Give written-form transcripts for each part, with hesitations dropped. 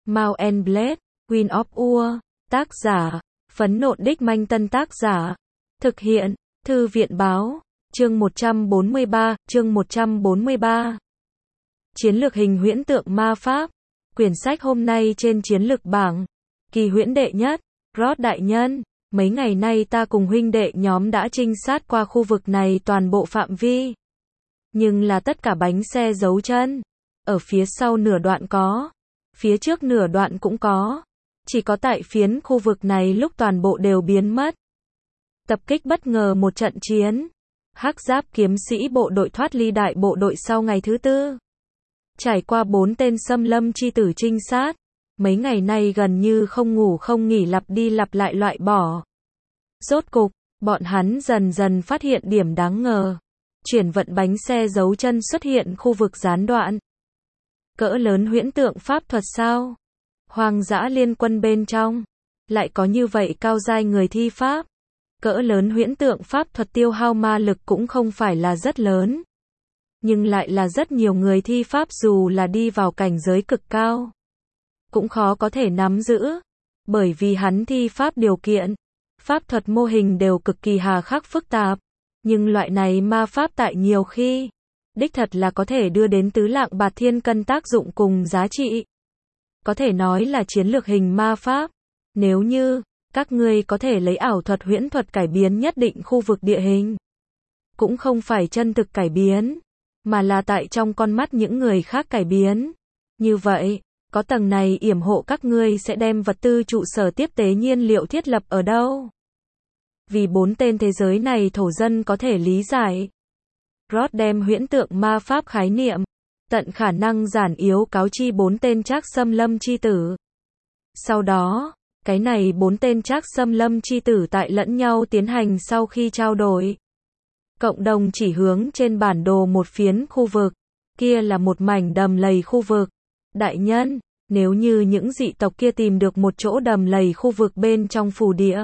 Mount and Blade, Queen of War, tác giả, Phấn Nộn Đích Manh Tân tác giả, thực hiện, Thư viện báo, chương 143. Chiến lược hình huyễn tượng ma pháp, quyển sách hôm nay trên chiến lược bảng, kỳ huyễn đệ nhất, Rod đại nhân, mấy ngày nay ta cùng huynh đệ nhóm đã trinh sát qua khu vực này toàn bộ phạm vi. Nhưng là tất cả bánh xe dấu chân, ở phía sau nửa đoạn có, phía trước nửa đoạn cũng có, chỉ có tại phiến khu vực này lúc toàn bộ đều biến mất. Tập kích bất ngờ một trận chiến, Hắc Giáp kiếm sĩ bộ đội thoát ly đại bộ đội sau ngày thứ tư. Trải qua 4 tên xâm lâm chi tử trinh sát, mấy ngày nay gần như không ngủ không nghỉ lặp đi lặp lại loại bỏ. Rốt cục, bọn hắn dần dần phát hiện điểm đáng ngờ. Chuyển vận bánh xe dấu chân xuất hiện khu vực gián đoạn. Cỡ lớn huyễn tượng pháp thuật sao? Hoang dã liên quân bên trong, lại có như vậy cao giai người thi pháp. Cỡ lớn huyễn tượng pháp thuật tiêu hao ma lực cũng không phải là rất lớn. Nhưng lại là rất nhiều người thi pháp dù là đi vào cảnh giới cực cao. Cũng khó có thể nắm giữ. Bởi vì hắn thi pháp điều kiện, pháp thuật mô hình đều cực kỳ hà khắc phức tạp. Nhưng loại này ma pháp tại nhiều khi, đích thật là có thể đưa đến tứ lạng bạt thiên cân tác dụng cùng giá trị. Có thể nói là chiến lược hình ma pháp. Nếu như, các ngươi có thể lấy ảo thuật huyễn thuật cải biến nhất định khu vực địa hình. Cũng không phải chân thực cải biến, mà là tại trong con mắt những người khác cải biến. Như vậy, có tầng này yểm hộ các ngươi sẽ đem vật tư trụ sở tiếp tế nhiên liệu thiết lập ở đâu? Vì 4 tên thế giới này thổ dân có thể lý giải. Rod đem huyễn tượng ma pháp khái niệm, tận khả năng giản yếu cáo chi 4 tên trác xâm lâm chi tử. Sau đó, cái này 4 tên trác xâm lâm chi tử tại lẫn nhau tiến hành sau khi trao đổi. Cộng đồng chỉ hướng trên bản đồ một phiến khu vực, kia là một mảnh đầm lầy khu vực. Đại nhân, nếu như những dị tộc kia tìm được một chỗ đầm lầy khu vực bên trong phù địa,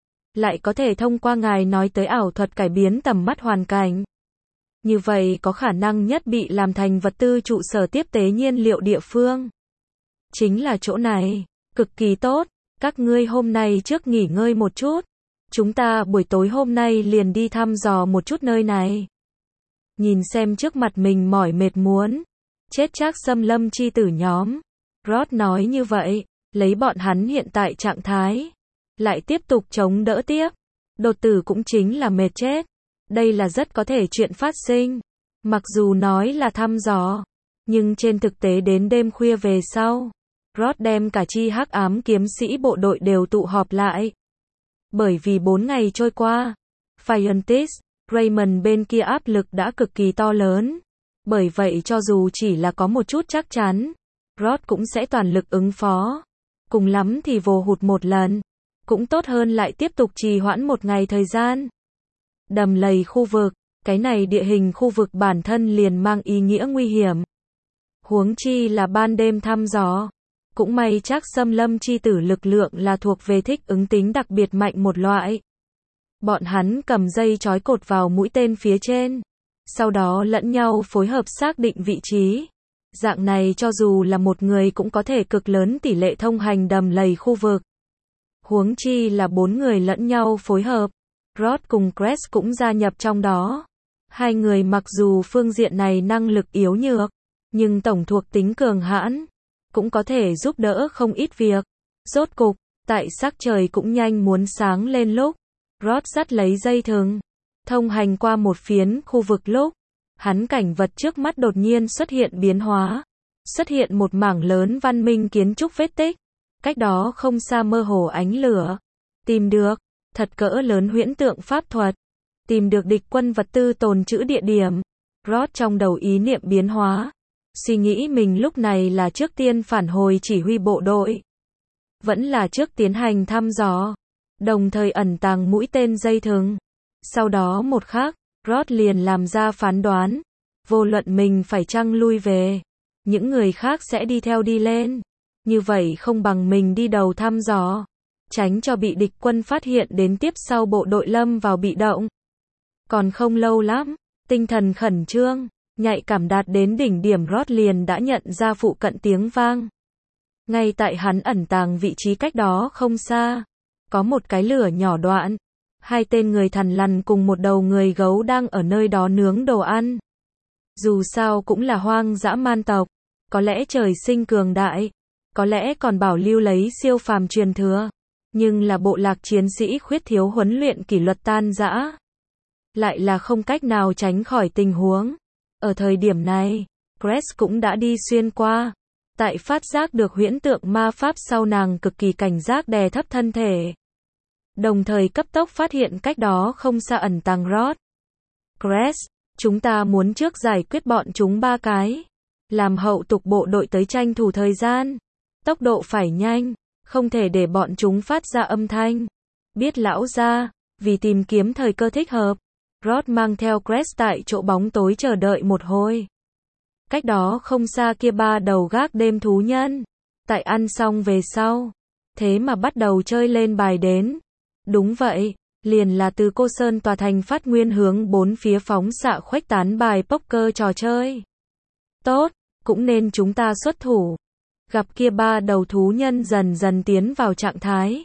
lại có thể thông qua ngài nói tới ảo thuật cải biến tầm mắt hoàn cảnh. Như vậy có khả năng nhất bị làm thành vật tư trụ sở tiếp tế nhiên liệu địa phương. Chính là chỗ này, cực kỳ tốt, các ngươi hôm nay trước nghỉ ngơi một chút. Chúng ta buổi tối hôm nay liền đi thăm dò một chút nơi này. Nhìn xem trước mặt mình mỏi mệt muốn chết trác xâm lâm chi tử nhóm. Rod nói như vậy, lấy bọn hắn hiện tại trạng thái, lại tiếp tục chống đỡ tiếp. Đột tử cũng chính là mệt chết. Đây là rất có thể chuyện phát sinh. Mặc dù nói là thăm dò, nhưng trên thực tế đến đêm khuya về sau, Rod đem cả chi hắc ám kiếm sĩ bộ đội đều tụ họp lại. Bởi vì 4 ngày trôi qua, Scientist, Raymond bên kia áp lực đã cực kỳ to lớn. Bởi vậy cho dù chỉ là có một chút chắc chắn, Rod cũng sẽ toàn lực ứng phó. Cùng lắm thì vồ hụt một lần. Cũng tốt hơn lại tiếp tục trì hoãn một ngày thời gian. Đầm lầy khu vực, cái này địa hình khu vực bản thân liền mang ý nghĩa nguy hiểm. Huống chi là ban đêm thăm dò. Cũng may trác xâm lâm chi tử lực lượng là thuộc về thích ứng tính đặc biệt mạnh một loại. Bọn hắn cầm dây trói cột vào mũi tên phía trên. Sau đó lẫn nhau phối hợp xác định vị trí. Dạng này cho dù là một người cũng có thể cực lớn tỷ lệ thông hành đầm lầy khu vực. Huống chi là 4 người lẫn nhau phối hợp. Rod cùng Cress cũng gia nhập trong đó. Hai người mặc dù phương diện này năng lực yếu nhược, nhưng tổng thuộc tính cường hãn, cũng có thể giúp đỡ không ít việc. Rốt cục, tại sắc trời cũng nhanh muốn sáng lên lúc, Rod dắt lấy dây thừng, thông hành qua một phiến khu vực lúc, hắn cảnh vật trước mắt đột nhiên xuất hiện biến hóa. Xuất hiện một mảng lớn văn minh kiến trúc vết tích. Cách đó không xa mơ hồ ánh lửa. Tìm được, thật cỡ lớn huyễn tượng pháp thuật. Tìm được địch quân vật tư tồn trữ địa điểm. Rod trong đầu ý niệm biến hóa. Suy nghĩ mình lúc này là trước tiên phản hồi chỉ huy bộ đội. Vẫn là trước tiến hành thăm dò. Đồng thời ẩn tàng mũi tên dây thừng. Sau đó một khắc, Rod liền làm ra phán đoán. Vô luận mình phải chăng lui về, những người khác sẽ đi theo đi lên. Như vậy không bằng mình đi đầu thăm dò, tránh cho bị địch quân phát hiện đến tiếp sau bộ đội lâm vào bị động. Còn không lâu lắm, tinh thần khẩn trương, nhạy cảm đạt đến đỉnh điểm Rod liền đã nhận ra phụ cận tiếng vang. Ngay tại hắn ẩn tàng vị trí cách đó không xa, có một cái lửa nhỏ đoạn. Hai tên người thằn lằn cùng một đầu người gấu đang ở nơi đó nướng đồ ăn. Dù sao cũng là hoang dã man tộc, có lẽ trời sinh cường đại, có lẽ còn bảo lưu lấy siêu phàm truyền thừa, nhưng là bộ lạc chiến sĩ khuyết thiếu huấn luyện kỷ luật tan rã. Lại là không cách nào tránh khỏi tình huống. Ở thời điểm này, Grace cũng đã đi xuyên qua. Tại phát giác được huyễn tượng ma pháp sau, nàng cực kỳ cảnh giác đè thấp thân thể. Đồng thời cấp tốc phát hiện cách đó không xa ẩn tàng Rod. Grace, chúng ta muốn trước giải quyết bọn chúng ba cái. Làm hậu tục bộ đội tới tranh thủ thời gian. Tốc độ phải nhanh, không thể để bọn chúng phát ra âm thanh. Biết lão gia, vì tìm kiếm thời cơ thích hợp, Rod mang theo Grace tại chỗ bóng tối chờ đợi một hồi. Cách đó không xa kia ba đầu gác đêm thú nhân. Tại ăn xong về sau, thế mà bắt đầu chơi lên bài đến. Đúng vậy, liền là từ Cô Sơn tòa thành phát nguyên hướng bốn phía phóng xạ khuếch tán bài poker trò chơi. Tốt, cũng nên chúng ta xuất thủ. Gặp kia ba đầu thú nhân dần dần tiến vào trạng thái.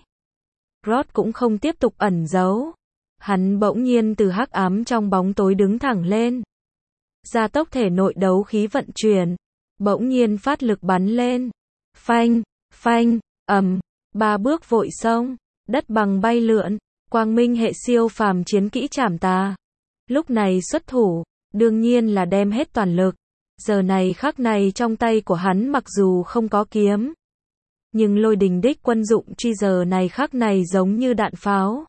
Rod cũng không tiếp tục ẩn giấu. Hắn bỗng nhiên từ hắc ám trong bóng tối đứng thẳng lên. Gia tốc thể nội đấu khí vận chuyển. Bỗng nhiên phát lực bắn lên. Phanh, phanh, ầm. Ba bước vội xông. Đất bằng bay lượn. Quang minh hệ siêu phàm chiến kỹ trảm tà. Lúc này xuất thủ, đương nhiên là đem hết toàn lực. Giờ này khắc này trong tay của hắn mặc dù không có kiếm, nhưng lôi đình đích quân dụng truy giờ này khắc này giống như đạn pháo.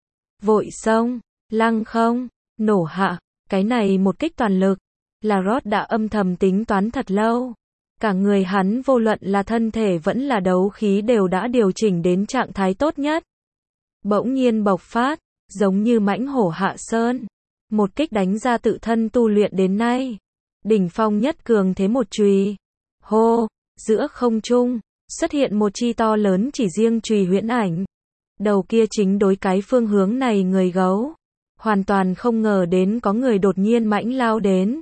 Vội xông, lăng không, nổ hạ, cái này một kích toàn lực, là Rod đã âm thầm tính toán thật lâu. Cả người hắn vô luận là thân thể vẫn là đấu khí đều đã điều chỉnh đến trạng thái tốt nhất. Bỗng nhiên bộc phát, giống như mãnh hổ hạ sơn. Một kích đánh ra tự thân tu luyện đến nay. Đỉnh phong nhất cường thế một chùy. Hô, giữa không trung, xuất hiện một chi to lớn chỉ riêng chùy huyễn ảnh. Đầu kia chính đối cái phương hướng này người gấu. Hoàn toàn không ngờ đến có người đột nhiên mãnh lao đến.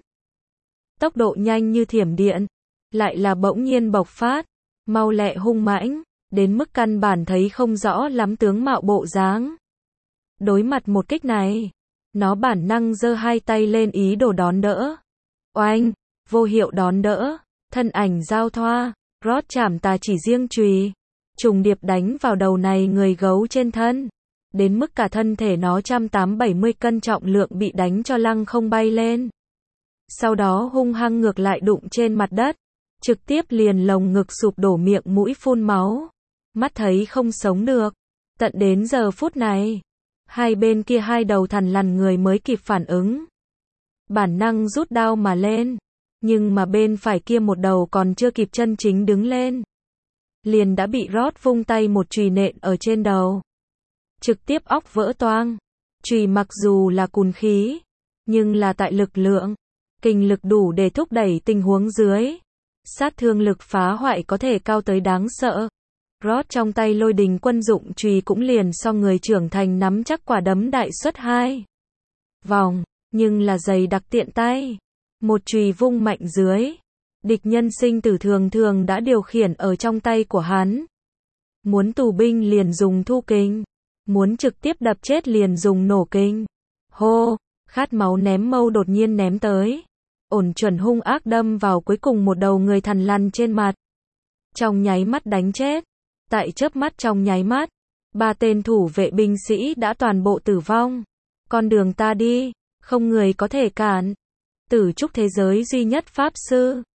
Tốc độ nhanh như thiểm điện. Lại là bỗng nhiên bộc phát. Mau lẹ hung mãnh. Đến mức căn bản thấy không rõ lắm tướng mạo bộ dáng. Đối mặt một kích này, nó bản năng giơ hai tay lên ý đồ đón đỡ. Oanh, vô hiệu đón đỡ, thân ảnh giao thoa, Rod chảm tà chỉ riêng chùy, trùng điệp đánh vào đầu này người gấu trên thân. Đến mức cả thân thể nó 180-70 cân trọng lượng bị đánh cho lăng không bay lên. Sau đó hung hăng ngược lại đụng trên mặt đất, trực tiếp liền lồng ngực sụp đổ miệng mũi phun máu. Mắt thấy không sống được. Tận đến giờ phút này, hai bên kia hai đầu thằn lằn người mới kịp phản ứng. Bản năng rút đao mà lên. Nhưng mà bên phải kia một đầu còn chưa kịp chân chính đứng lên. Liền đã bị Rod vung tay một chùy nện ở trên đầu. Trực tiếp óc vỡ toang. Chùy mặc dù là cùn khí, nhưng là tại lực lượng, kình lực đủ để thúc đẩy tình huống dưới. Sát thương lực phá hoại có thể cao tới đáng sợ. Rod trong tay lôi đình quân dụng chùy cũng liền so người trưởng thành nắm chắc quả đấm đại suất 2 vòng, nhưng là dày đặc tiện tay. Một chùy vung mạnh dưới, địch nhân sinh tử thường thường đã điều khiển ở trong tay của hắn. Muốn tù binh liền dùng thu kình, muốn trực tiếp đập chết liền dùng nổ kình. Hô, khát máu ném mâu đột nhiên ném tới, ổn chuẩn hung ác đâm vào cuối cùng một đầu người thằn lằn trên mặt. Trong nháy mắt đánh chết. Tại chớp mắt trong nháy mắt, ba tên thủ vệ binh sĩ đã toàn bộ tử vong. Con đường ta đi, không người có thể cản. Tử trúc thế giới duy nhất pháp sư.